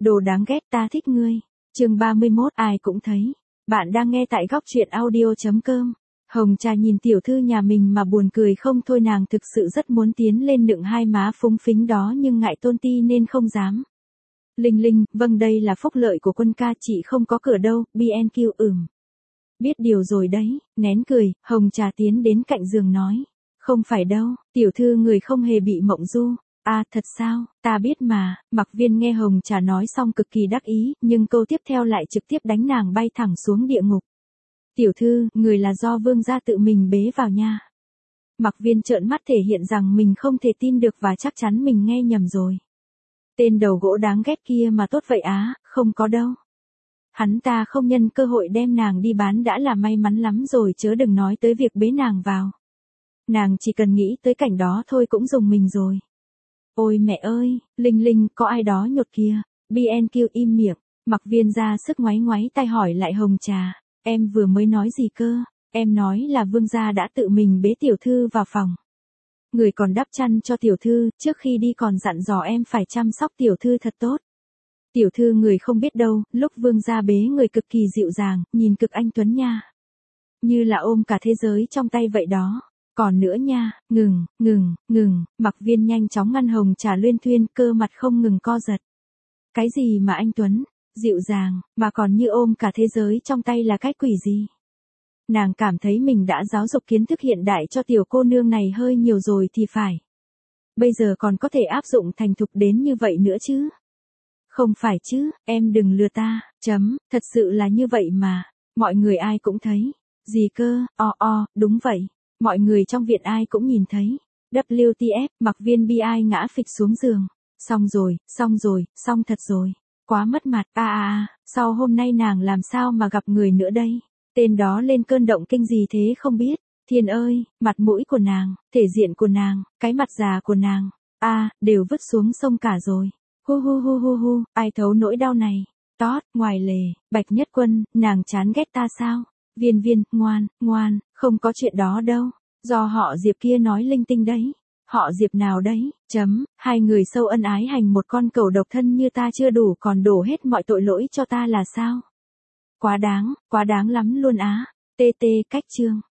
Đồ đáng ghét ta thích ngươi. Chương 31 ai cũng thấy. Bạn đang nghe tại góc truyện audio.com. Hồng Trà nhìn tiểu thư nhà mình mà buồn cười không thôi, nàng thực sự rất muốn tiến lên nựng hai má phúng phính đó nhưng ngại tôn ti nên không dám. Linh Linh, vâng đây là phúc lợi của quân ca, chị không có cửa đâu, BNQ Biết điều rồi đấy, nén cười, Hồng Trà tiến đến cạnh giường nói. Không phải đâu, tiểu thư người không hề bị mộng du. À thật sao, ta biết mà. Mặc Viên nghe Hồng Trà nói xong cực kỳ đắc ý, nhưng câu tiếp theo lại trực tiếp đánh nàng bay thẳng xuống địa ngục. Tiểu thư, người là do vương gia tự mình bế vào nha. Mặc Viên trợn mắt thể hiện rằng mình không thể tin được và chắc chắn mình nghe nhầm rồi. Tên đầu gỗ đáng ghét kia mà tốt vậy á, không có đâu. Hắn ta không nhân cơ hội đem nàng đi bán đã là may mắn lắm rồi, chớ đừng nói tới việc bế nàng vào. Nàng chỉ cần nghĩ tới cảnh đó thôi cũng rùng mình rồi. Ôi mẹ ơi, Linh Linh, có ai đó nhột kìa. BNQ im miệng. Mặc Viên ra sức ngoáy ngoáy tay hỏi lại Hồng Trà. Em vừa mới nói gì cơ? Em nói là vương gia đã tự mình bế tiểu thư vào phòng. Người còn đắp chăn cho tiểu thư, trước khi đi còn dặn dò em phải chăm sóc tiểu thư thật tốt. Tiểu thư người không biết đâu, lúc vương gia bế người cực kỳ dịu dàng, nhìn cực anh tuấn nha. Như là ôm cả thế giới trong tay vậy đó. Còn nữa nha, ngừng, Mặc Viên nhanh chóng ngăn Hồng Trà luyên thuyên, cơ mặt không ngừng co giật. Cái gì mà anh tuấn, dịu dàng, mà còn như ôm cả thế giới trong tay là cái quỷ gì? Nàng cảm thấy mình đã giáo dục kiến thức hiện đại cho tiểu cô nương này hơi nhiều rồi thì phải. Bây giờ còn có thể áp dụng thành thục đến như vậy nữa chứ? Không phải chứ, em đừng lừa ta, thật sự là như vậy mà, mọi người ai cũng thấy. Gì cơ, đúng vậy. Mọi người trong viện ai cũng nhìn thấy. WTF, Mặc Viên bi ai ngã phịch xuống giường. Xong thật rồi. Quá mất mặt, sau hôm nay nàng làm sao mà gặp người nữa đây? Tên đó lên cơn động kinh gì thế không biết. Thiên ơi, mặt mũi của nàng, thể diện của nàng, cái mặt già của nàng, đều vứt xuống sông cả rồi. Hu, ai thấu nỗi đau này. Tót, ngoài lề, Bạch Nhất Quân, nàng chán ghét ta sao? Viên, ngoan, không có chuyện đó đâu. Do họ Diệp kia nói linh tinh đấy. Họ Diệp nào đấy? Hai người sâu ân ái hành một con cẩu độc thân như ta chưa đủ còn đổ hết mọi tội lỗi cho ta là sao? Quá đáng lắm luôn á. TT cách chương.